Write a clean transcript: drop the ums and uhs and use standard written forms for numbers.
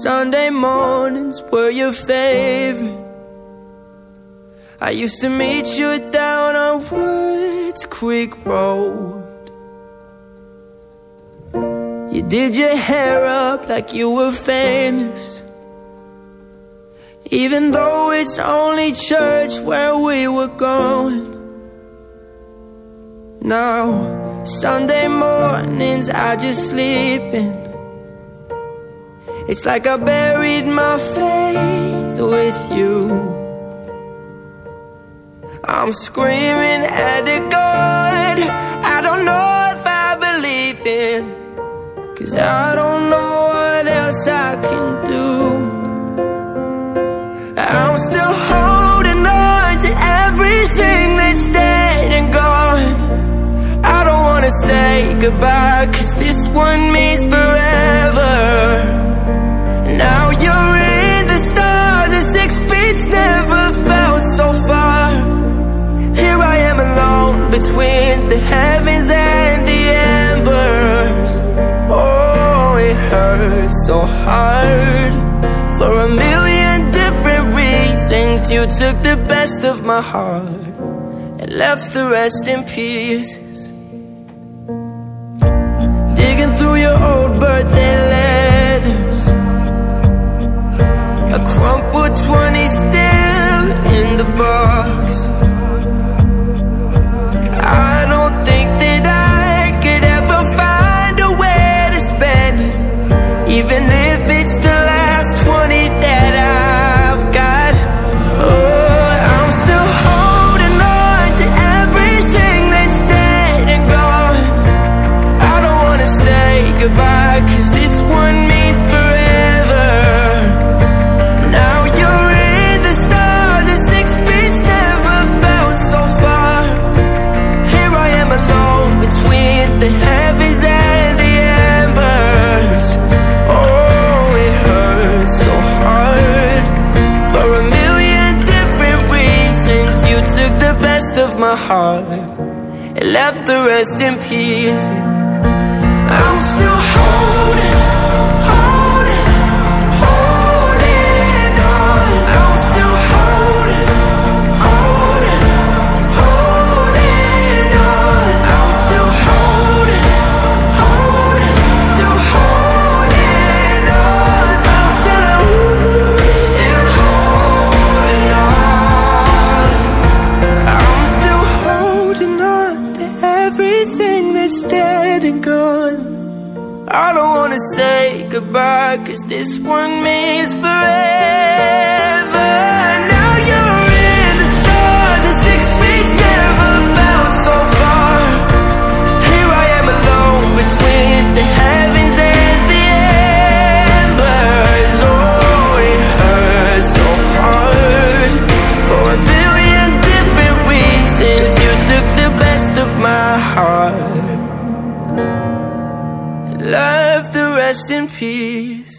Sunday mornings were your favorite. I used to meet you down on Woods Creek Road. You did your hair up like you were famous, even though it's only church where we were going. Now, Sunday mornings I just sleep in. It's like I buried my faith with you. I'm screaming at the God I don't know if I believe in, 'cause I don't know what else I can do. I'm still holding on to everything that's dead and gone. I don't wanna say goodbye, 'cause this one means forever. Now you're in the stars and 6 feet never felt so far. Here I am alone between the heavens and the embers. Oh, it hurts so hard. For a million different reasons, you took the best of my heart and left the rest in pieces. Digging through your old birthday letters, a crumpled 20 still in the box. I don't think that I could ever find a way to spend it, even if it's the last 20 that I've got. Oh, I'm still holding on to everything that's dead and gone. I don't wanna say goodbye, 'cause this one means forever. Now you're in the stars and 6 feet never felt so far. Here I am alone between the heavens and the embers. Oh, it hurts so hard. For a million different reasons, you took the best of my heart and left the rest in pieces. I'm still holding on. I'm still holding on. I'm still holding on. Still holding on. I'm still holding on. I'm still holding on to everything that's dead and gone. I don't wanna say goodbye, 'cause this one means forever. Now you're in the stars and 6 feet never felt so far. Here I am alone between the heavens and the embers. Oh, it hurts so hard. For a million different reasons, you took the best of my heart, left the rest in peace.